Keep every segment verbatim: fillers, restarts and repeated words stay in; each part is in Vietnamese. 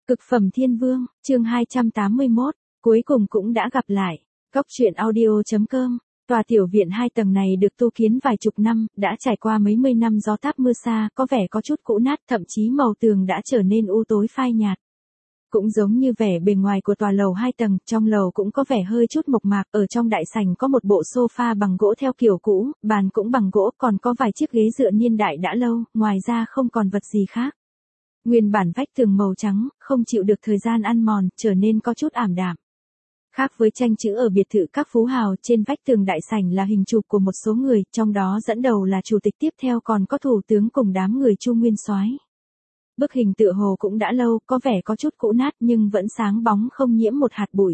Cực phẩm thiên vương, chương hai trăm tám mươi mốt, cuối cùng cũng đã gặp lại. Góc truyện audio chấm com. Tòa tiểu viện hai tầng này được tu kiến vài chục năm, đã trải qua mấy mươi năm gió táp mưa xa, có vẻ có chút cũ nát, thậm chí màu tường đã trở nên u tối phai nhạt. Cũng giống như vẻ bề ngoài của tòa lầu hai tầng, trong lầu cũng có vẻ hơi chút mộc mạc, ở trong đại sảnh có một bộ sofa bằng gỗ theo kiểu cũ, bàn cũng bằng gỗ, còn có vài chiếc ghế dựa niên đại đã lâu, ngoài ra không còn vật gì khác. Nguyên bản vách tường màu trắng, không chịu được thời gian ăn mòn, trở nên có chút ảm đạm. Khác với tranh chữ ở biệt thự các phú hào, trên vách tường đại sảnh là hình chụp của một số người, trong đó dẫn đầu là chủ tịch, tiếp theo còn có thủ tướng cùng đám người Chu Nguyên Soái. Bức hình tựa hồ cũng đã lâu, có vẻ có chút cũ nát nhưng vẫn sáng bóng không nhiễm một hạt bụi.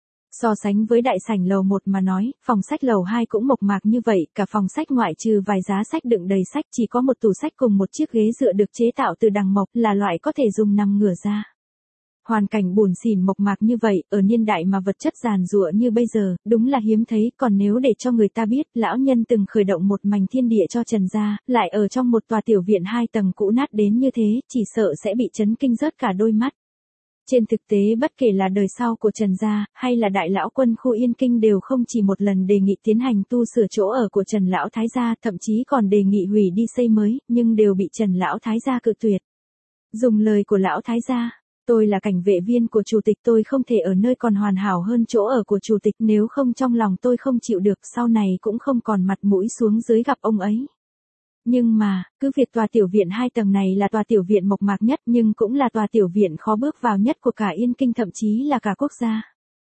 So sánh với đại sảnh lầu một mà nói, phòng sách lầu hai cũng mộc mạc như vậy, cả phòng sách ngoại trừ vài giá sách đựng đầy sách, chỉ có một tủ sách cùng một chiếc ghế dựa được chế tạo từ đằng mộc, là loại có thể dùng nằm ngửa ra. Hoàn cảnh bùn xỉn mộc mạc như vậy, ở niên đại mà vật chất giàn giụa như bây giờ, đúng là hiếm thấy, còn nếu để cho người ta biết, lão nhân từng khởi động một mảnh thiên địa cho Trần gia, lại ở trong một tòa tiểu viện hai tầng cũ nát đến như thế, chỉ sợ sẽ bị chấn kinh rớt cả đôi mắt. Trên thực tế bất kể là đời sau của Trần gia, hay là đại lão quân khu Yên Kinh đều không chỉ một lần đề nghị tiến hành tu sửa chỗ ở của Trần lão thái gia, thậm chí còn đề nghị hủy đi xây mới, nhưng đều bị Trần lão thái gia cự tuyệt. Dùng lời của lão thái gia, tôi là cảnh vệ viên của chủ tịch, tôi không thể ở nơi còn hoàn hảo hơn chỗ ở của chủ tịch, nếu không trong lòng tôi không chịu được, sau này cũng không còn mặt mũi xuống dưới gặp ông ấy. Nhưng mà, cứ việc tòa tiểu viện hai tầng này là tòa tiểu viện mộc mạc nhất, nhưng cũng là tòa tiểu viện khó bước vào nhất của cả Yên Kinh, thậm chí là cả quốc gia.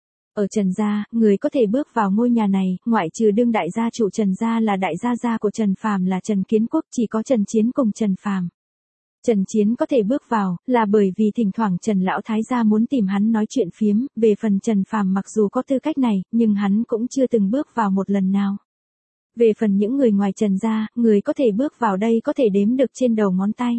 Ở Trần gia, người có thể bước vào ngôi nhà này, ngoại trừ đương đại gia chủ Trần gia là đại gia gia của Trần Phàm là Trần Kiến Quốc, chỉ có Trần Chiến cùng Trần Phàm. Trần Chiến có thể bước vào, là bởi vì thỉnh thoảng Trần lão thái gia muốn tìm hắn nói chuyện phiếm, về phần Trần Phàm mặc dù có tư cách này, nhưng hắn cũng chưa từng bước vào một lần nào. Về phần những người ngoài Trần gia, người có thể bước vào đây có thể đếm được trên đầu ngón tay.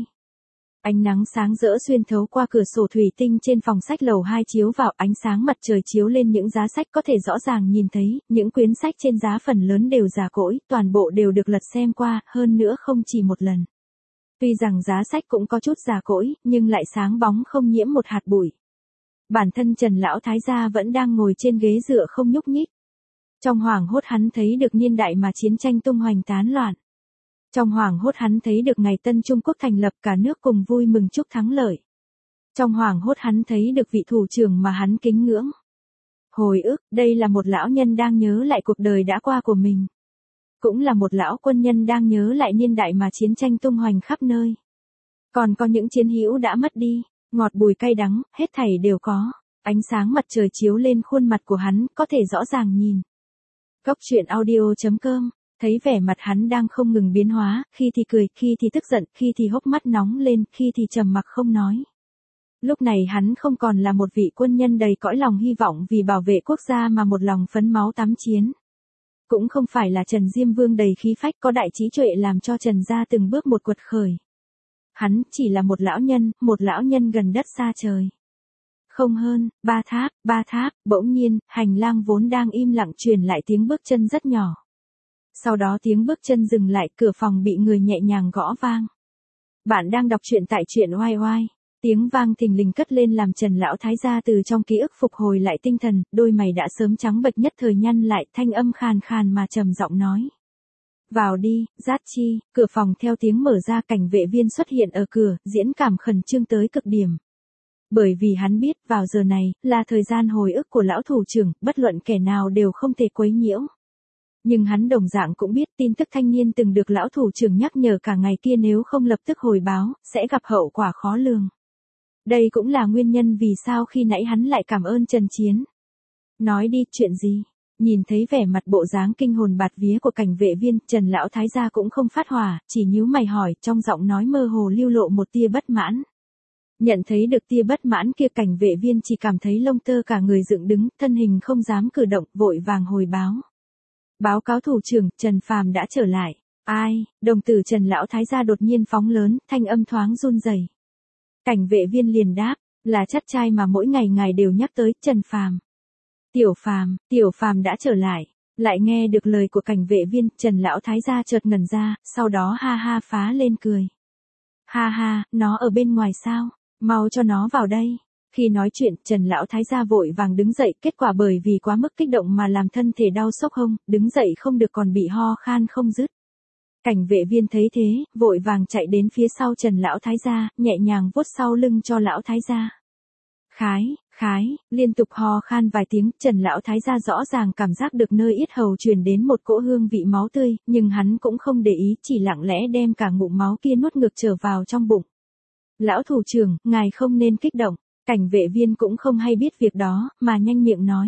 Ánh nắng sáng rỡ xuyên thấu qua cửa sổ thủy tinh trên phòng sách lầu hai chiếu vào, ánh sáng mặt trời chiếu lên những giá sách, có thể rõ ràng nhìn thấy, những quyển sách trên giá phần lớn đều già cỗi, toàn bộ đều được lật xem qua, hơn nữa không chỉ một lần. Tuy rằng giá sách cũng có chút già cỗi, nhưng lại sáng bóng không nhiễm một hạt bụi. Bản thân Trần lão thái gia vẫn đang ngồi trên ghế dựa không nhúc nhích. Trong hoảng hốt hắn thấy được niên đại mà chiến tranh tung hoành tán loạn. Trong hoảng hốt hắn thấy được ngày Tân Trung Quốc thành lập, cả nước cùng vui mừng chúc thắng lợi. Trong hoảng hốt hắn thấy được vị thủ trưởng mà hắn kính ngưỡng. Hồi ức, đây là một lão nhân đang nhớ lại cuộc đời đã qua của mình. Cũng là một lão quân nhân đang nhớ lại niên đại mà chiến tranh tung hoành khắp nơi. Còn có những chiến hữu đã mất đi, ngọt bùi cay đắng, hết thảy đều có. Ánh sáng mặt trời chiếu lên khuôn mặt của hắn, có thể rõ ràng nhìn. Góc truyện audio chấm com, thấy vẻ mặt hắn đang không ngừng biến hóa, khi thì cười, khi thì tức giận, khi thì hốc mắt nóng lên, khi thì trầm mặc không nói. Lúc này hắn không còn là một vị quân nhân đầy cõi lòng hy vọng vì bảo vệ quốc gia mà một lòng phấn máu tắm chiến. Cũng không phải là Trần Diêm Vương đầy khí phách có đại trí tuệ làm cho Trần gia từng bước một quật khởi. Hắn chỉ là một lão nhân, một lão nhân gần đất xa trời. Không hơn, ba tháp, ba tháp, bỗng nhiên, hành lang vốn đang im lặng truyền lại tiếng bước chân rất nhỏ. Sau đó tiếng bước chân dừng lại, cửa phòng bị người nhẹ nhàng gõ vang. Bạn đang đọc truyện tại truyện oai oai. Tiếng vang thình lình cất lên làm Trần lão thái gia từ trong ký ức phục hồi lại tinh thần, đôi mày đã sớm trắng bệch nhất thời nhăn lại, thanh âm khàn khàn mà trầm giọng nói. Vào đi, Dát Chi. Cửa phòng theo tiếng mở ra, cảnh vệ viên xuất hiện ở cửa, diễn cảm khẩn trương tới cực điểm. Bởi vì hắn biết, vào giờ này, là thời gian hồi ức của lão thủ trưởng, bất luận kẻ nào đều không thể quấy nhiễu. Nhưng hắn đồng dạng cũng biết tin tức thanh niên từng được lão thủ trưởng nhắc nhở cả ngày kia nếu không lập tức hồi báo, sẽ gặp hậu quả khó lường. Đây cũng là nguyên nhân vì sao khi nãy hắn lại cảm ơn Trần Chiến. Nói đi, chuyện gì? Nhìn thấy vẻ mặt bộ dáng kinh hồn bạt vía của cảnh vệ viên, Trần lão thái gia cũng không phát hỏa, chỉ nhíu mày hỏi, trong giọng nói mơ hồ lưu lộ một tia bất mãn. Nhận thấy được tia bất mãn kia, cảnh vệ viên chỉ cảm thấy lông tơ cả người dựng đứng, thân hình không dám cử động, vội vàng hồi báo. Báo cáo thủ trưởng, Trần Phàm đã trở lại. Ai? Đồng tử Trần lão thái gia đột nhiên phóng lớn, thanh âm thoáng run rẩy. Cảnh vệ viên liền đáp, là chắt trai mà mỗi ngày ngài đều nhắc tới, Trần Phàm. Tiểu Phàm, Tiểu Phàm đã trở lại. Lại nghe được lời của cảnh vệ viên, Trần lão thái gia chợt ngẩn ra, sau đó ha ha phá lên cười. Ha ha, nó ở bên ngoài sao? Mau cho nó vào đây. Khi nói chuyện, Trần lão thái gia vội vàng đứng dậy, kết quả bởi vì quá mức kích động mà làm thân thể đau xốc hông, đứng dậy không được còn bị ho khan không dứt. Cảnh vệ viên thấy thế, vội vàng chạy đến phía sau Trần lão thái gia, nhẹ nhàng vuốt sau lưng cho lão thái gia. Khái, khái, liên tục ho khan vài tiếng, Trần lão thái gia rõ ràng cảm giác được nơi yết hầu truyền đến một cỗ hương vị máu tươi, nhưng hắn cũng không để ý, chỉ lặng lẽ đem cả ngụm máu kia nuốt ngược trở vào trong bụng. Lão thủ trưởng, ngài không nên kích động, cảnh vệ viên cũng không hay biết việc đó, mà nhanh miệng nói.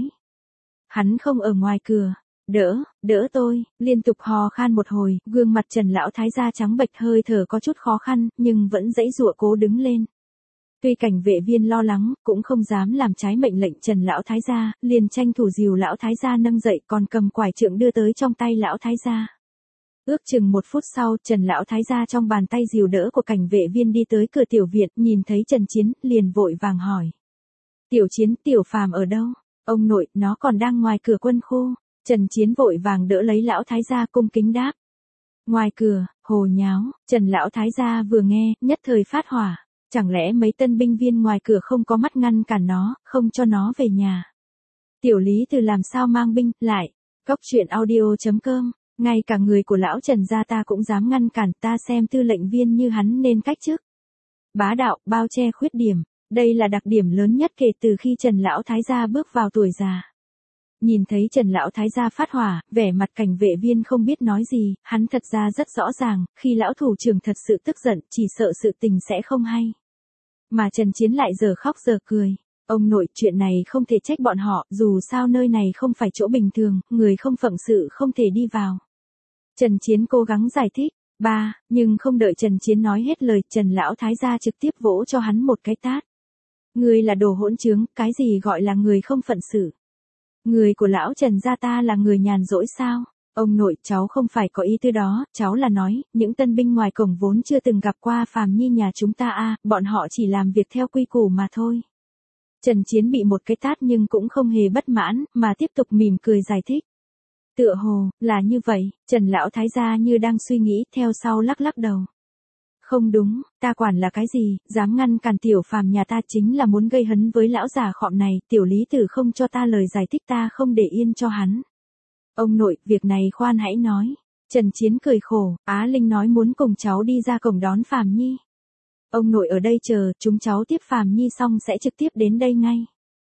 Hắn không ở ngoài cửa. Đỡ, đỡ tôi, liên tục hò khan một hồi, gương mặt Trần lão thái gia trắng bệch, hơi thở có chút khó khăn, nhưng vẫn dãy dụa cố đứng lên. Tuy cảnh vệ viên lo lắng, cũng không dám làm trái mệnh lệnh Trần lão thái gia, liền tranh thủ dìu lão thái gia nâng dậy, còn cầm quải trượng đưa tới trong tay lão thái gia. Ước chừng một phút sau, Trần lão thái gia trong bàn tay dìu đỡ của cảnh vệ viên đi tới cửa tiểu viện, nhìn thấy Trần Chiến, liền vội vàng hỏi. Tiểu Chiến, Tiểu Phàm ở đâu? Ông nội, nó còn đang ngoài cửa quân khu. Trần Chiến vội vàng đỡ lấy lão thái gia cung kính đáp. Ngoài cửa, hồ nháo, Trần lão thái gia vừa nghe, nhất thời phát hỏa. Chẳng lẽ mấy tân binh viên ngoài cửa không có mắt ngăn cản nó, không cho nó về nhà? Tiểu Lý Từ làm sao mang binh, lại? Cốc truyện audio chấm com, ngay cả người của lão Trần gia ta cũng dám ngăn cản, ta xem tư lệnh viên như hắn nên cách chức. Bá đạo, bao che khuyết điểm, đây là đặc điểm lớn nhất kể từ khi Trần lão thái gia bước vào tuổi già. Nhìn thấy Trần lão thái gia phát hỏa, vẻ mặt cảnh vệ viên không biết nói gì, hắn thật ra rất rõ ràng, khi lão thủ trưởng thật sự tức giận, chỉ sợ sự tình sẽ không hay. Mà Trần Chiến lại giờ khóc giờ cười. Ông nội, chuyện này không thể trách bọn họ, dù sao nơi này không phải chỗ bình thường, người không phận sự không thể đi vào. Trần Chiến cố gắng giải thích. Ba, nhưng không đợi Trần Chiến nói hết lời, Trần lão thái gia trực tiếp vỗ cho hắn một cái tát. Ngươi là đồ hỗn trướng, cái gì gọi là người không phận sự? Người của lão Trần gia ta là người nhàn rỗi sao? Ông nội, cháu không phải có ý tư đó, cháu là nói, những tân binh ngoài cổng vốn chưa từng gặp qua Phàm Nhi nhà chúng ta a, bọn họ chỉ làm việc theo quy củ mà thôi. Trần Chiến bị một cái tát nhưng cũng không hề bất mãn, mà tiếp tục mỉm cười giải thích. Tựa hồ, là như vậy, Trần lão thái gia như đang suy nghĩ, theo sau lắc lắc đầu. Không đúng, ta quản là cái gì, dám ngăn cản Tiểu Phàm nhà ta chính là muốn gây hấn với lão già khọm này, Tiểu Lý Tử không cho ta lời giải thích ta không để yên cho hắn. Ông nội, việc này khoan hãy nói. Trần Chiến cười khổ, Á Linh nói muốn cùng cháu đi ra cổng đón Phàm Nhi. Ông nội ở đây chờ, chúng cháu tiếp Phàm Nhi xong sẽ trực tiếp đến đây ngay.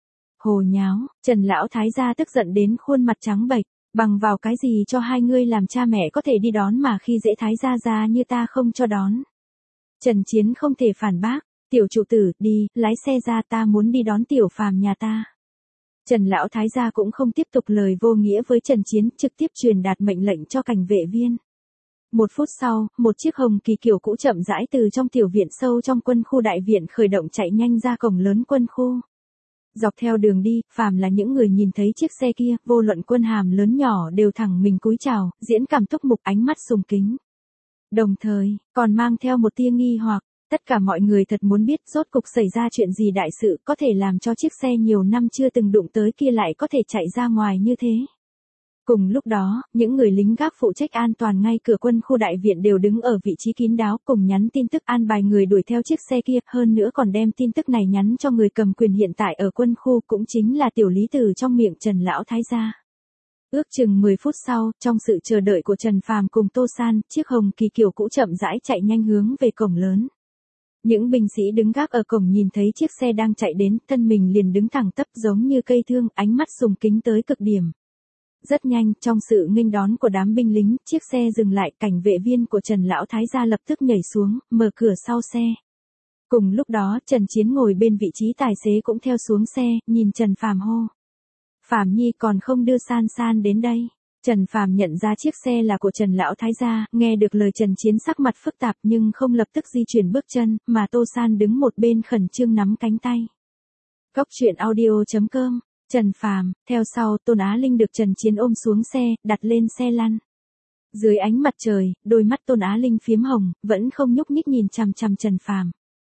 Hồ nháo, Trần lão thái gia tức giận đến khuôn mặt trắng bệch, bằng vào cái gì cho hai ngươi làm cha mẹ có thể đi đón mà khi dễ thái gia gia như ta không cho đón. Trần Chiến không thể phản bác, tiểu trụ tử, đi, lái xe ra, ta muốn đi đón Tiểu Phàm nhà ta. Trần lão thái gia cũng không tiếp tục lời vô nghĩa với Trần Chiến, trực tiếp truyền đạt mệnh lệnh cho cảnh vệ viên. Một phút sau, một chiếc hồng kỳ kiểu cũ chậm rãi từ trong tiểu viện sâu trong quân khu đại viện khởi động chạy nhanh ra cổng lớn quân khu. Dọc theo đường đi, phàm là những người nhìn thấy chiếc xe kia, vô luận quân hàm lớn nhỏ đều thẳng mình cúi chào, diễn cảm túc mục ánh mắt sùng kính. Đồng thời, còn mang theo một tia nghi hoặc, tất cả mọi người thật muốn biết rốt cục xảy ra chuyện gì đại sự có thể làm cho chiếc xe nhiều năm chưa từng đụng tới kia lại có thể chạy ra ngoài như thế. Cùng lúc đó, những người lính gác phụ trách an toàn ngay cửa quân khu đại viện đều đứng ở vị trí kín đáo cùng nhắn tin tức an bài người đuổi theo chiếc xe kia, hơn nữa còn đem tin tức này nhắn cho người cầm quyền hiện tại ở quân khu cũng chính là Tiểu Lý Tử trong miệng Trần lão thái gia. Ước chừng mười phút sau, trong sự chờ đợi của Trần Phàm cùng Tô San, chiếc hồng kỳ kiểu cũ chậm rãi chạy nhanh hướng về cổng lớn. Những binh sĩ đứng gác ở cổng nhìn thấy chiếc xe đang chạy đến, thân mình liền đứng thẳng tắp giống như cây thương, ánh mắt sùng kính tới cực điểm. Rất nhanh, trong sự nghênh đón của đám binh lính, chiếc xe dừng lại, cảnh vệ viên của Trần lão thái gia lập tức nhảy xuống, mở cửa sau xe. Cùng lúc đó, Trần Chiến ngồi bên vị trí tài xế cũng theo xuống xe, nhìn Trần Phàm hô. Phàm Nhi còn không đưa San San đến đây. Trần Phàm nhận ra chiếc xe là của Trần lão thái gia, nghe được lời Trần Chiến sắc mặt phức tạp nhưng không lập tức di chuyển bước chân, mà Tô San đứng một bên khẩn trương nắm cánh tay. Cốc truyện audio chấm com, Trần Phàm, theo sau Tôn Á Linh được Trần Chiến ôm xuống xe, đặt lên xe lăn. Dưới ánh mặt trời, đôi mắt Tôn Á Linh phiếm hồng, vẫn không nhúc nhích nhìn chằm chằm Trần Phàm.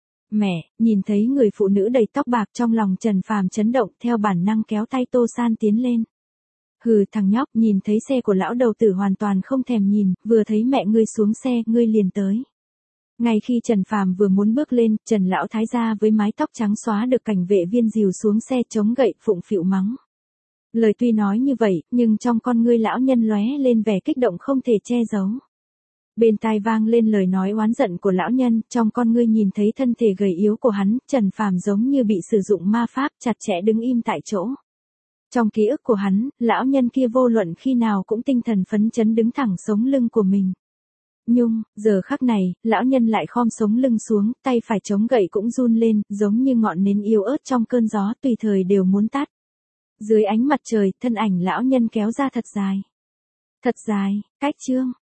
Mẹ, nhìn thấy người phụ nữ đầy tóc bạc trong lòng Trần Phàm chấn động, theo bản năng kéo tay Tô San tiến lên. Hừ, thằng nhóc, nhìn thấy xe của lão đầu tử hoàn toàn không thèm nhìn, vừa thấy mẹ ngươi xuống xe, ngươi liền tới. Ngay khi Trần Phàm vừa muốn bước lên, Trần lão thái gia với mái tóc trắng xóa được cảnh vệ viên dìu xuống xe chống gậy phụng phịu mắng. Lời tuy nói như vậy, nhưng trong con ngươi lão nhân lóe lên vẻ kích động không thể che giấu. Bên tai vang lên lời nói oán giận của lão nhân, trong con ngươi nhìn thấy thân thể gầy yếu của hắn, Trần Phàm giống như bị sử dụng ma pháp, chặt chẽ đứng im tại chỗ. Trong ký ức của hắn, lão nhân kia vô luận khi nào cũng tinh thần phấn chấn đứng thẳng sống lưng của mình. Nhưng, giờ khắc này, lão nhân lại khom sống lưng xuống, tay phải chống gậy cũng run lên, giống như ngọn nến yếu ớt trong cơn gió tùy thời đều muốn tắt. Dưới ánh mặt trời, thân ảnh lão nhân kéo ra thật dài. Thật dài, cách chương.